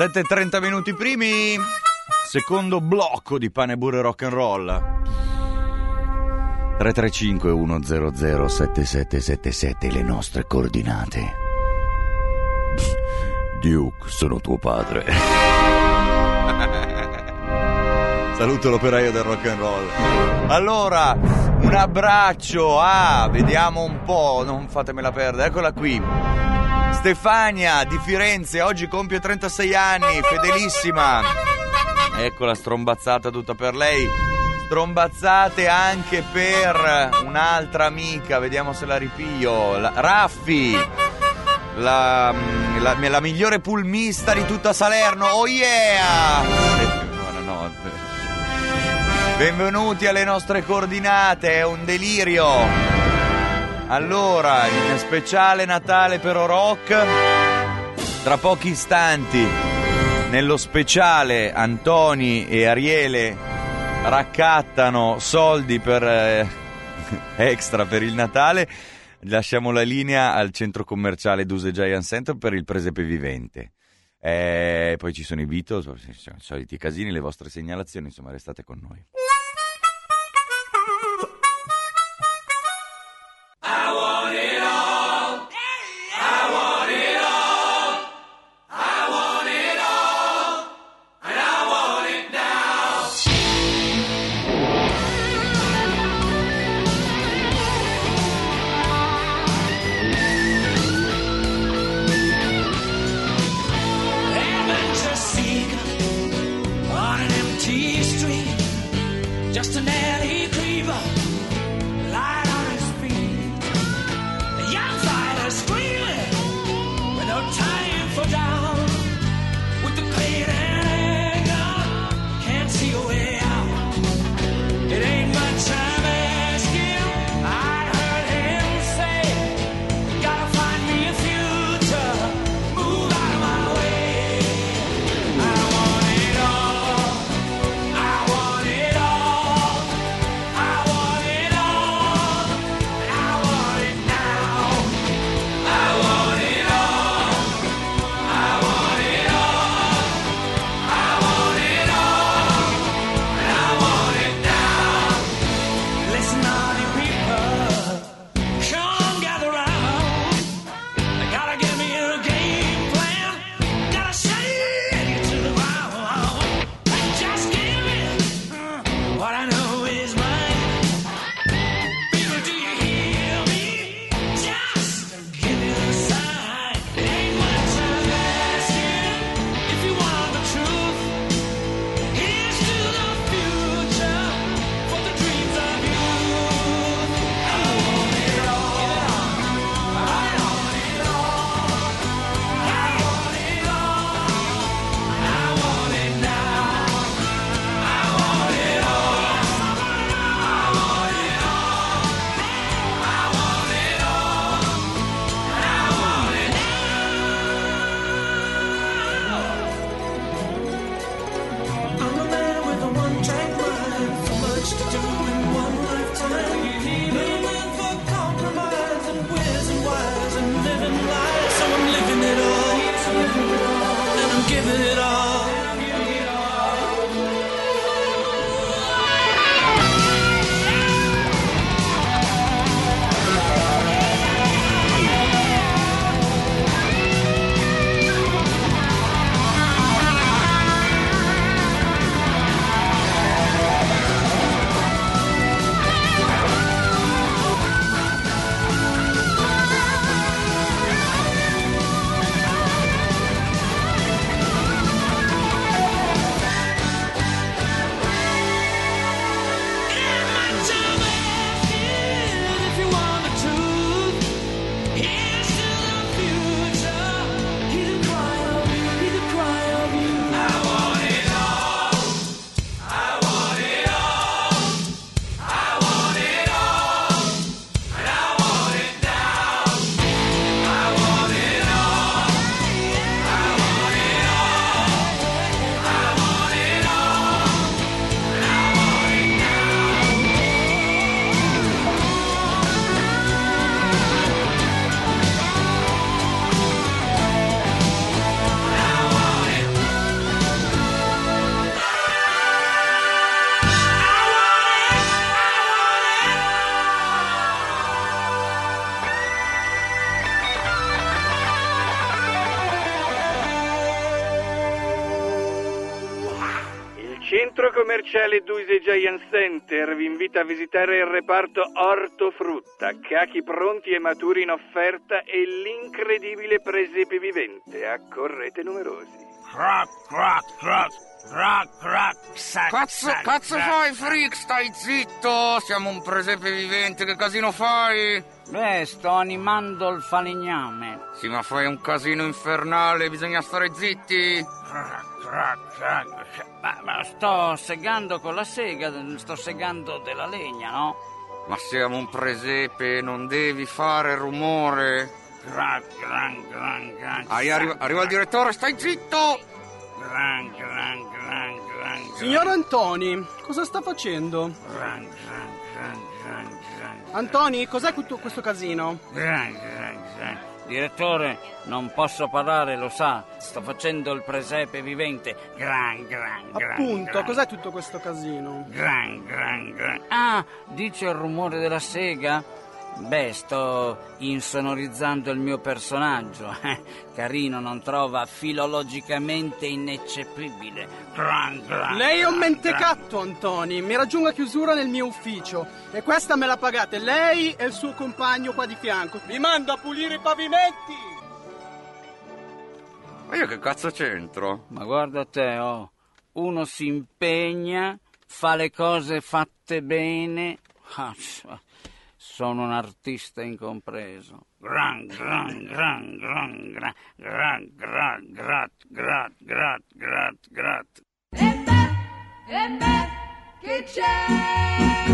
7:30 minuti primi, secondo blocco di Pane Burro Rock and Roll. 335 100 7777 le nostre coordinate. Duke, sono tuo padre. Saluto l'operaio del rock and roll. Allora, un abbraccio. Vediamo un po', non fatemela perdere. Eccola qui. Stefania di Firenze, oggi compie 36 anni, fedelissima. Ecco la strombazzata tutta per lei. Strombazzate anche per un'altra amica, vediamo se la ripiglio. Raffi, la migliore pulmista di tutta Salerno. Oh yeah! Buonanotte. Benvenuti alle nostre coordinate, è un delirio. Allora, in speciale Natale per Rock, tra pochi istanti, nello speciale Antoni e Ariele raccattano soldi per extra per il Natale. Lasciamo la linea al centro commerciale Duse Giant Center per il presepe vivente. Poi ci sono i Beatles, ci sono i soliti casini, le vostre segnalazioni, insomma restate con noi. Centro commerciale Duise Giant Center vi invita a visitare il reparto ortofrutta, cachi pronti e maturi in offerta e l'incredibile presepe vivente. Accorrete numerosi. Crack, crack, crack, crack, crack, sac, Cazzo fai, freak? Stai zitto! Siamo un presepe vivente, che casino fai? Beh, sto animando il falegname. Sì, ma fai un casino infernale, bisogna stare zitti. Ma sto segando con la sega, sto segando della legna, no? Ma siamo un presepe, non devi fare rumore. Arriva il direttore, stai zitto! Signor Antoni, cosa sta facendo? Antoni, cos'è tutto questo casino? Direttore, non posso parlare, lo sa. Sto facendo il presepe vivente. Appunto, cos'è tutto questo casino? Ah, dice il rumore della sega? Beh, sto insonorizzando il mio personaggio. Carino, non trova? Filologicamente ineccepibile. Lei è un mentecatto, Antoni. Mi raggiunga a chiusura nel mio ufficio. E questa me la pagate lei e il suo compagno qua di fianco. Vi mando a pulire i pavimenti! Ma io che cazzo c'entro? Ma guarda te, uno si impegna, fa le cose fatte bene. Sono un artista incompreso. Che c'è?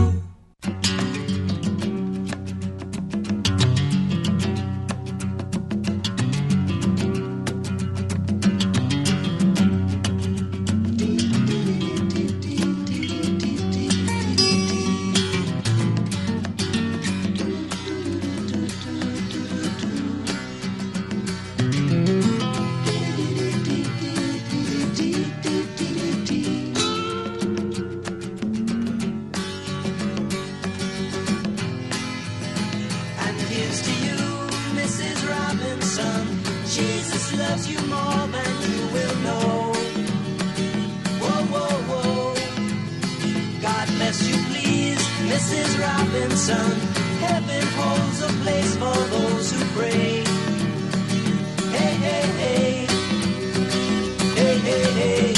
loves you more than you will know. Whoa, whoa, whoa. God bless you, please, Mrs. Robinson. Heaven holds a place for those who pray. Hey, hey, hey. Hey, hey, hey.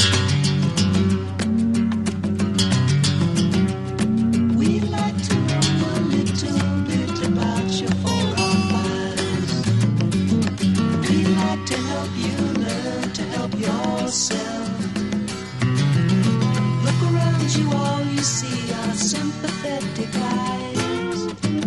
We'd like to know a little bit about your forefathers. We'd like to help you learn to help yourself. Look around you, all you see are sympathetic eyes.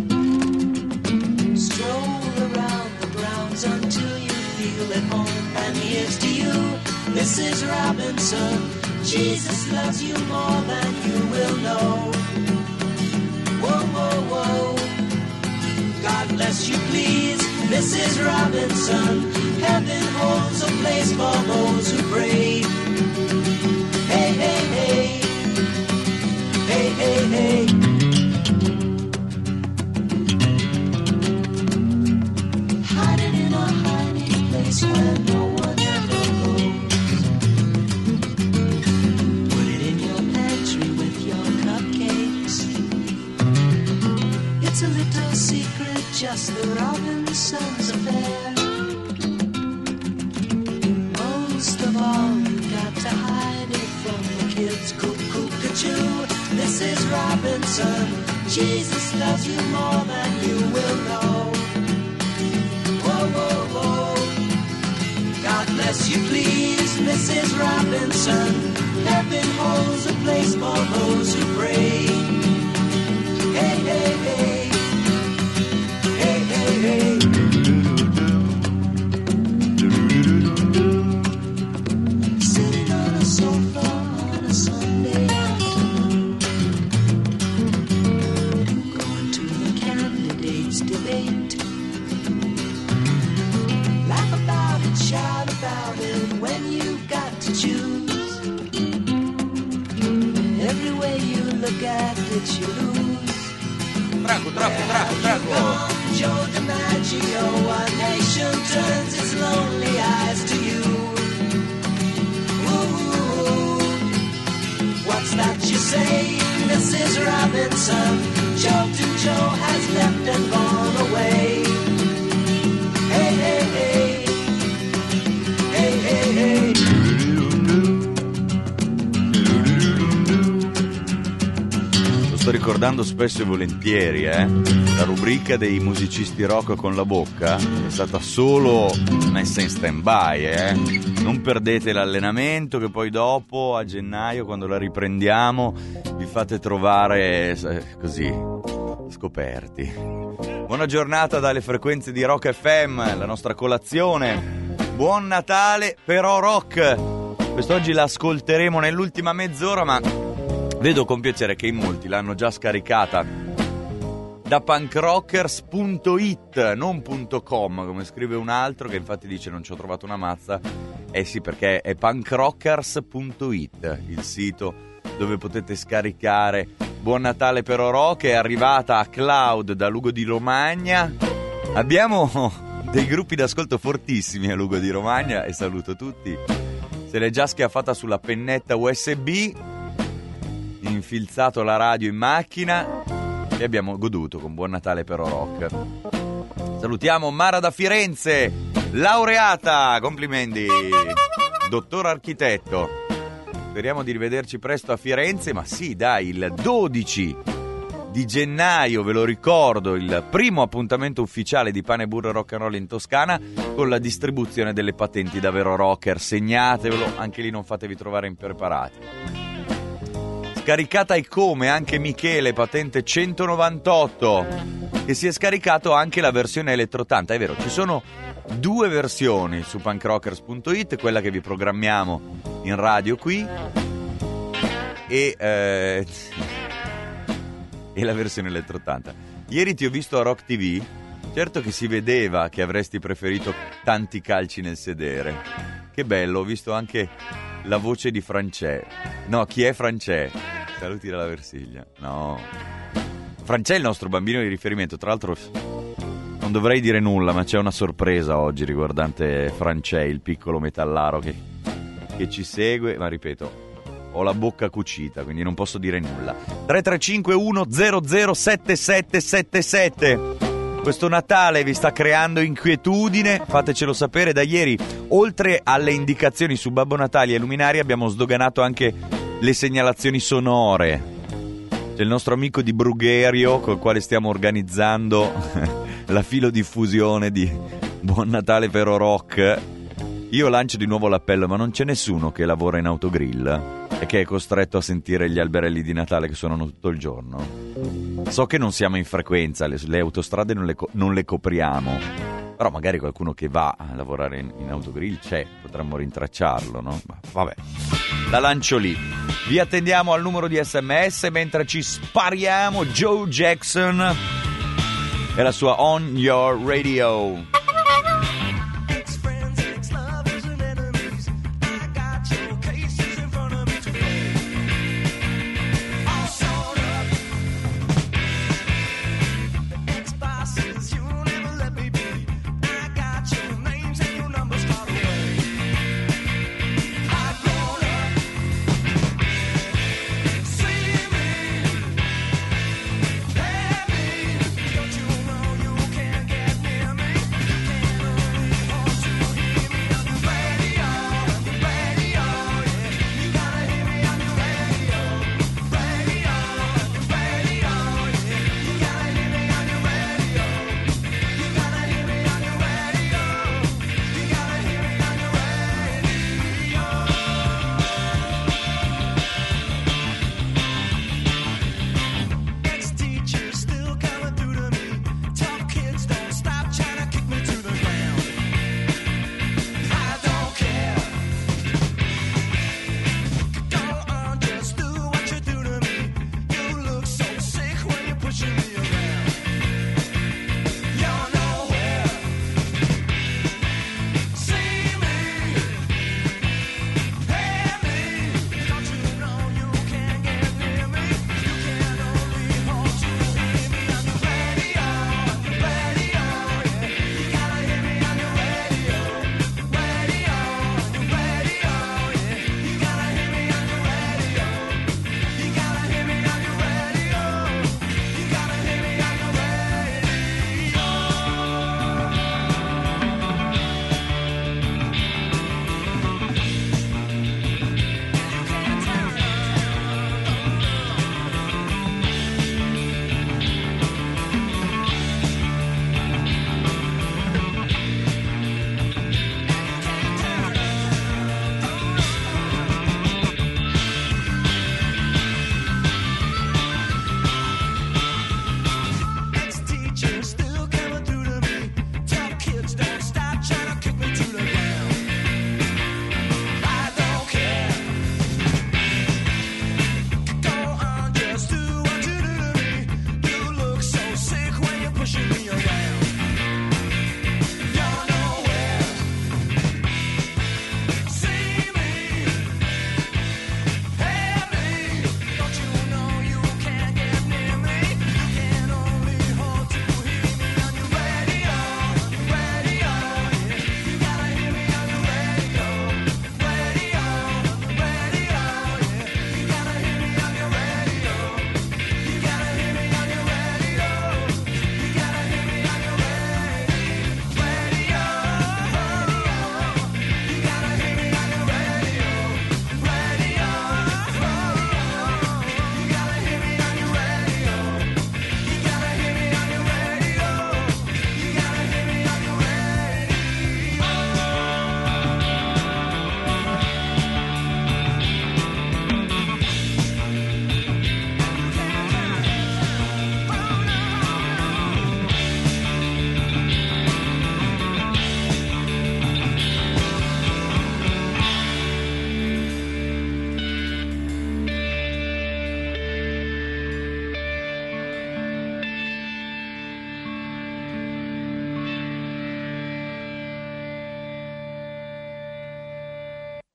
Stroll around the grounds until you feel at home. And here's to you, Mrs. Robinson. Jesus loves you more than you will know. Whoa, whoa, whoa. God bless you, please, Mrs. Robinson. Heaven holds a place for those who pray. Hey, hey, hey. Hey, hey, hey. Hiding in a hiding place where no one ever goes. Put it in your pantry with your cupcakes. It's a little secret, just the Robinsons' affair. Most of all, you got to hide it from the kids. Cuckoo-cuckoo, Mrs. Robinson. Jesus loves you more than you will know. Whoa, whoa, whoa. God bless you, please, Mrs. Robinson. Heaven holds a place for those who pray. Hey, hey, hey. Hey, hey, hey. Sitting on a sofa on a Sunday afternoon, going to the candidates' debate. Laugh about it, shout about it when you've got to choose. Every way you look at it, you lose. Drago. Joe DiMaggio, our nation turns its lonely eyes to you. Ooh, what's Mrs. Robinson. Joe to Joe has left and gone away. Hey, hey, hey. Hey, hey, hey. Lo sto ricordando spesso e volentieri, La rubrica dei musicisti rock con la bocca è stata solo messa in stand-by, Non perdete l'allenamento, che poi dopo, a gennaio, quando la riprendiamo, vi fate trovare così, scoperti. Buona giornata dalle frequenze di Rock FM, la nostra colazione. Buon Natale, però rock. Quest'oggi la ascolteremo nell'ultima mezz'ora, ma vedo con piacere che in molti l'hanno già scaricata da punkrockers.it, non .com, come scrive un altro che infatti dice non ci ho trovato una mazza. Sì, perché è punkrockers.it, il sito dove potete scaricare Buon Natale però rock. È arrivata a Cloud da Lugo di Romagna. Abbiamo dei gruppi d'ascolto fortissimi a Lugo di Romagna e saluto tutti. Se l'è già schiaffata sulla pennetta USB, infilzato la radio in macchina e abbiamo goduto con Buon Natale però rock. Salutiamo Mara da Firenze, laureata, complimenti, dottor architetto. Speriamo di rivederci presto a Firenze, ma sì, dai, il 12 di gennaio, ve lo ricordo, il primo appuntamento ufficiale di Pane Burro e Rock and Roll in Toscana con la distribuzione delle patenti da vero rocker. Segnatevelo, anche lì non fatevi trovare impreparati. Scaricata e come anche Michele, patente 198, che si è scaricato anche la versione Electro 80. È vero, ci sono due versioni su punkrockers.it, quella che vi programmiamo in radio qui e la versione Electro 80. Ieri ti ho visto a Rock TV, certo che si vedeva che avresti preferito tanti calci nel sedere. Che bello, ho visto anche la voce di Francè. No, chi è Francè? Saluti dalla Versilia. No, Francè è il nostro bambino di riferimento. Tra l'altro non dovrei dire nulla, ma c'è una sorpresa oggi riguardante Francè, il piccolo metallaro che ci segue. Ma ripeto, ho la bocca cucita, quindi non posso dire nulla. 335 100 7777. Questo Natale vi sta creando inquietudine? Fatecelo sapere. Da ieri, oltre alle indicazioni su Babbo Natale e luminari, abbiamo sdoganato anche le segnalazioni sonore. C'è il nostro amico di Brugherio col quale stiamo organizzando la filodiffusione di Buon Natale però rock. Io lancio di nuovo l'appello, ma non c'è nessuno che lavora in autogrill e che è costretto a sentire gli alberelli di Natale che suonano tutto il giorno. So che non siamo in frequenza, le autostrade non le copriamo, però magari qualcuno che va a lavorare in autogrill c'è, potremmo rintracciarlo, no? Ma vabbè, la lancio lì. Vi attendiamo al numero di SMS mentre ci spariamo Joe Jackson e la sua On Your Radio.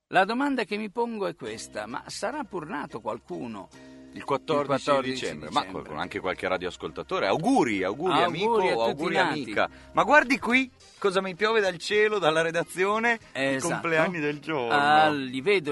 La domanda che mi pongo è questa: ma sarà pur nato qualcuno Il 14 dicembre. Ma anche qualche radioascoltatore. Auguri amico, auguri amica. Ma guardi qui cosa mi piove dal cielo, dalla redazione, i compleanni del giorno. Li vedo.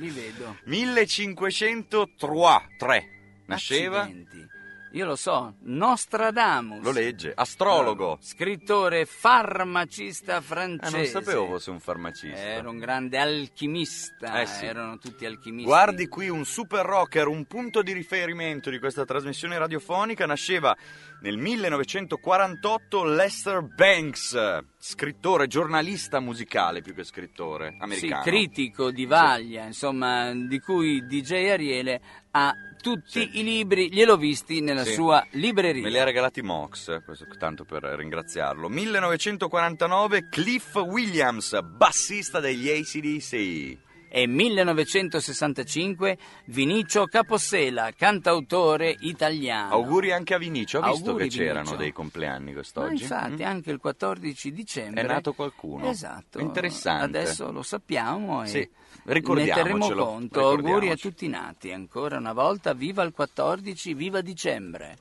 1503 nasceva. Accidenti. Io lo so, Nostradamus. Lo legge, astrologo. Scrittore, farmacista francese. Non sapevo fosse un farmacista. Era un grande alchimista, Sì. Erano tutti alchimisti. Guardi qui, un super rocker, un punto di riferimento di questa trasmissione radiofonica. Nasceva nel 1948 Lester Banks, scrittore, giornalista musicale più che scrittore, americano. Sì, critico di vaglia, insomma, di cui DJ Ariele ha tutti i libri, gliel'ho visti nella sua libreria. Me li ha regalati Mox, questo tanto per ringraziarlo. 1949 Cliff Williams, bassista degli AC/DC. E 1965 Vinicio Capossela, cantautore italiano. Auguri anche a Vinicio, ho visto Auguri, che c'erano Vinicio. dei compleanni quest'oggi. Ma infatti anche il 14 dicembre È nato qualcuno. Esatto. Interessante. Adesso lo sappiamo e ne ricordiamocelo. terremo conto. Auguri a tutti i nati. Ancora una volta, viva il 14, viva dicembre.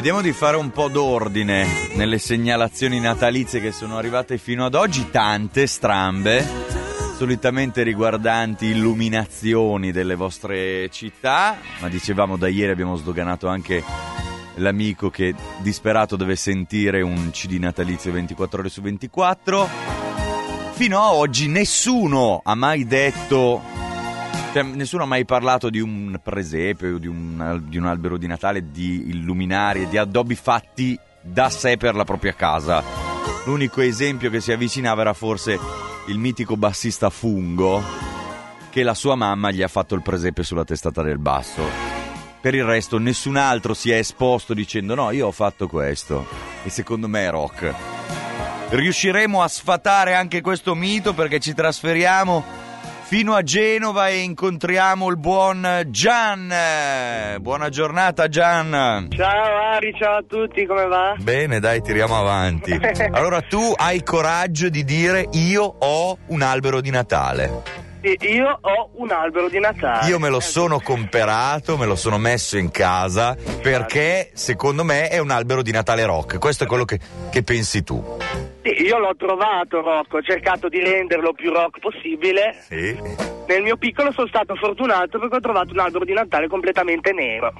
Vediamo di fare un po' d'ordine nelle segnalazioni natalizie che sono arrivate fino ad oggi, tante, strambe, solitamente riguardanti illuminazioni delle vostre città, ma dicevamo da ieri abbiamo sdoganato anche l'amico che disperato deve sentire un CD natalizio 24 ore su 24. Fino a oggi nessuno ha mai detto, cioè, nessuno ha mai parlato di un presepe o di un albero di Natale, di illuminari, di addobbi fatti da sé per la propria casa. L'unico esempio che si avvicinava era forse il mitico bassista Fungo, che la sua mamma gli ha fatto il presepe sulla testata del basso. Per il resto nessun altro si è esposto dicendo no, io ho fatto questo, e secondo me è rock. Riusciremo a sfatare anche questo mito perché ci trasferiamo fino a Genova e incontriamo il buon Gian. Buona giornata Gian. Ciao Ari, ciao a tutti, come va? Bene, dai, tiriamo avanti. Allora tu hai coraggio di dire io ho un albero di Natale. Io ho un albero di Natale. Io me lo sono comperato, me lo sono messo in casa perché secondo me è un albero di Natale rock. Questo è quello che pensi tu. Sì, io l'ho trovato rock, ho cercato di renderlo più rock possibile. Sì. Nel mio piccolo sono stato fortunato perché ho trovato un albero di Natale completamente nero.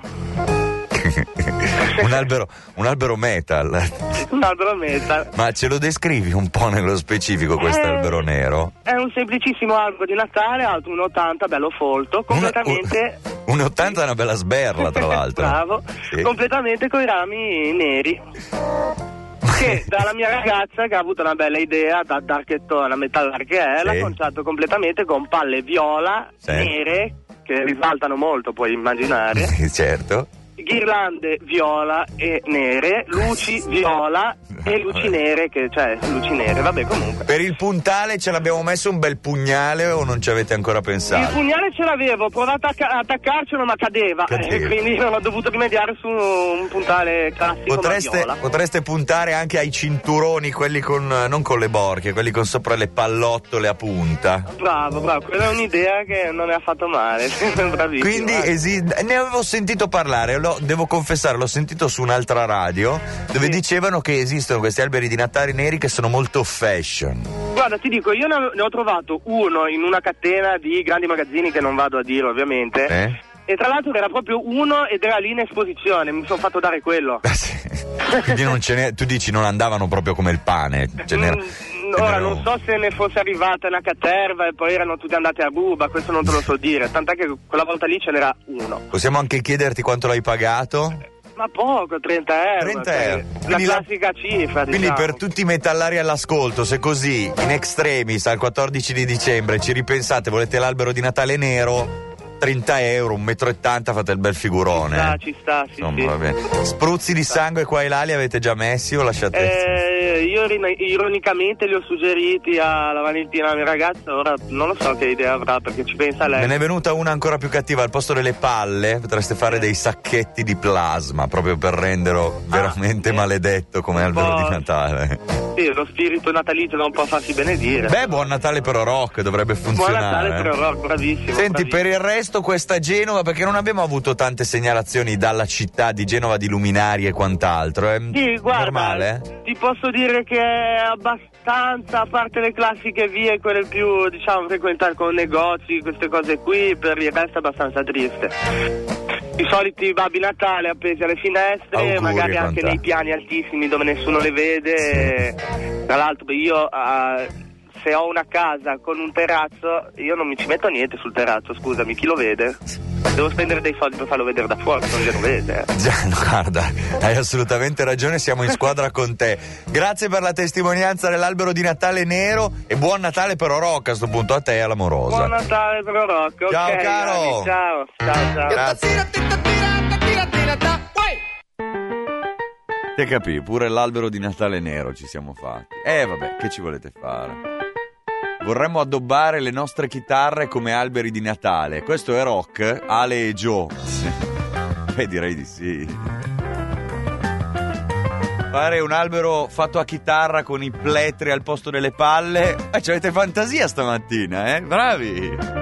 un albero metal. Un albero metal. Ma ce lo descrivi un po' nello specifico questo albero nero? È un semplicissimo albero di Natale, alto 1,80, bello folto, completamente... 1,80 è una bella sberla, tra l'altro. Bravo, sì. Completamente con i rami neri. Che dalla mia ragazza, che ha avuto una bella idea, da darkettona metallar che è, sì, l'ha conciato completamente con palle viola, sì, nere, che risaltano molto, puoi immaginare. Sì, certo. Ghirlande viola e nere, luci viola e luci nere, luci nere, vabbè, comunque. Per il puntale ce l'abbiamo messo un bel pugnale o non ci avete ancora pensato? Il pugnale ce l'avevo, ho provato a attaccarcelo ma cadeva. Quindi non ho dovuto rimediare su un puntale classico. Potreste puntare anche ai cinturoni, quelli con, non con le borchie, quelli con sopra le pallottole a punta. Bravo, quella è un'idea che non ne ha fatto male. Bravissimo. Quindi ne avevo sentito parlare, devo confessare, l'ho sentito su un'altra radio dove dicevano che esistono questi alberi di Natale neri che sono molto fashion. Guarda, ti dico, io ne ho trovato uno in una catena di grandi magazzini che non vado a dire ovviamente. E tra l'altro era proprio uno ed era lì in esposizione, mi sono fatto dare quello. Quindi non ce n'è, tu dici non andavano proprio come il pane. Ora non so se ne fosse arrivata una caterva e poi erano tutti andati a ruba, questo non te lo so dire, tant'è che quella volta lì ce n'era uno. Possiamo anche chiederti quanto l'hai pagato? Ma poco, 30 euro. 30 euro. La classica cifra, Quindi per tutti i metallari all'ascolto, se così in extremis al 14 di dicembre ci ripensate, volete l'albero di Natale nero, 30 euro, 1,80 m, fate il bel figurone. Ci sta, sì. Va bene. Spruzzi di sangue qua e là li avete già messi o lasciate? Io ironicamente li ho suggeriti alla Valentina, la mia ragazza, ora non lo so che idea avrà perché ci pensa lei. Me ne è venuta una ancora più cattiva, al posto delle palle potreste fare dei sacchetti di plasma, proprio per renderlo veramente maledetto come albero di Natale. Sì, lo spirito natalizio non può farsi benedire. Beh, buon Natale però rock, dovrebbe funzionare. Buon Natale però rock, bravissimo. Senti, per il resto questa Genova, perché non abbiamo avuto tante segnalazioni dalla città di Genova di luminari e quant'altro, è normale? Ti posso dire che è abbastanza, a parte le classiche vie, quelle più, diciamo, frequentate con negozi, queste cose qui, per il resto è abbastanza triste. I soliti Babbi Natale appesi alle finestre, auguri, magari anche nei piani altissimi dove nessuno le vede. Sì. Tra l'altro io se ho una casa con un terrazzo, io non mi ci metto niente sul terrazzo, scusami, chi lo vede? Devo spendere dei soldi per farlo vedere da fuori, non glielo vede. Gianni, guarda, hai assolutamente ragione, siamo in squadra con te. Grazie per la testimonianza dell'albero di Natale nero e buon Natale però rock a sto punto a te e all'amorosa. Buon Natale però rock. Ciao, okay, caro. Ciao. Grazie. Te capì, pure l'albero di Natale nero ci siamo fatti. Vabbè, che ci volete fare? Vorremmo addobbare le nostre chitarre come alberi di Natale. Questo è rock, Ale e Joe. Direi di sì. Fare un albero fatto a chitarra con i plettri al posto delle palle. Ci avete fantasia stamattina, Bravi!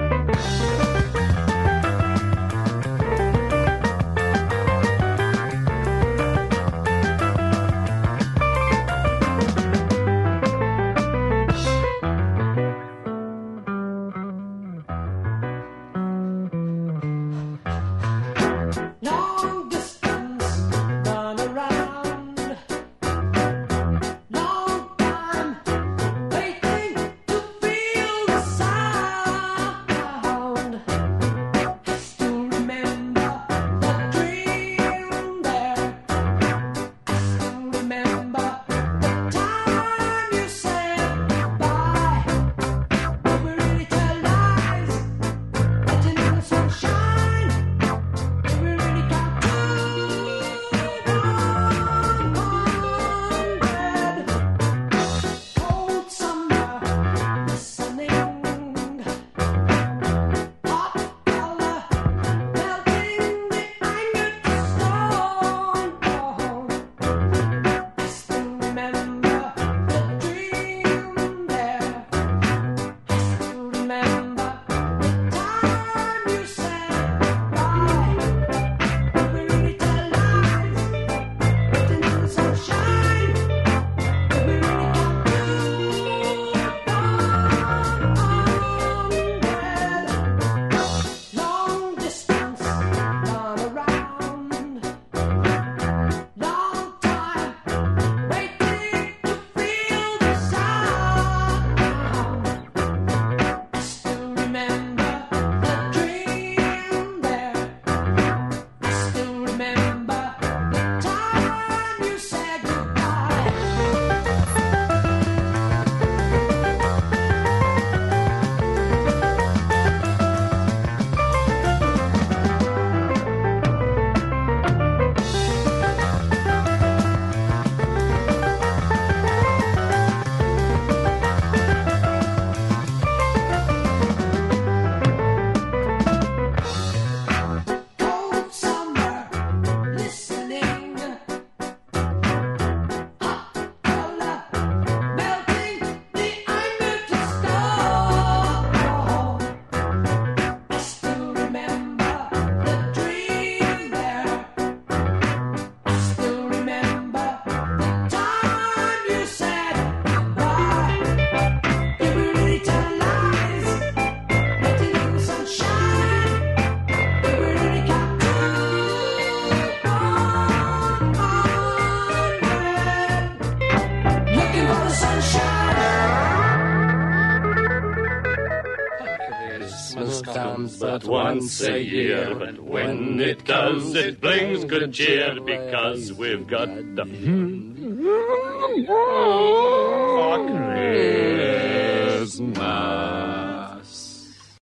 Christmas comes but once a year, but when it does, it brings good cheer because we've got the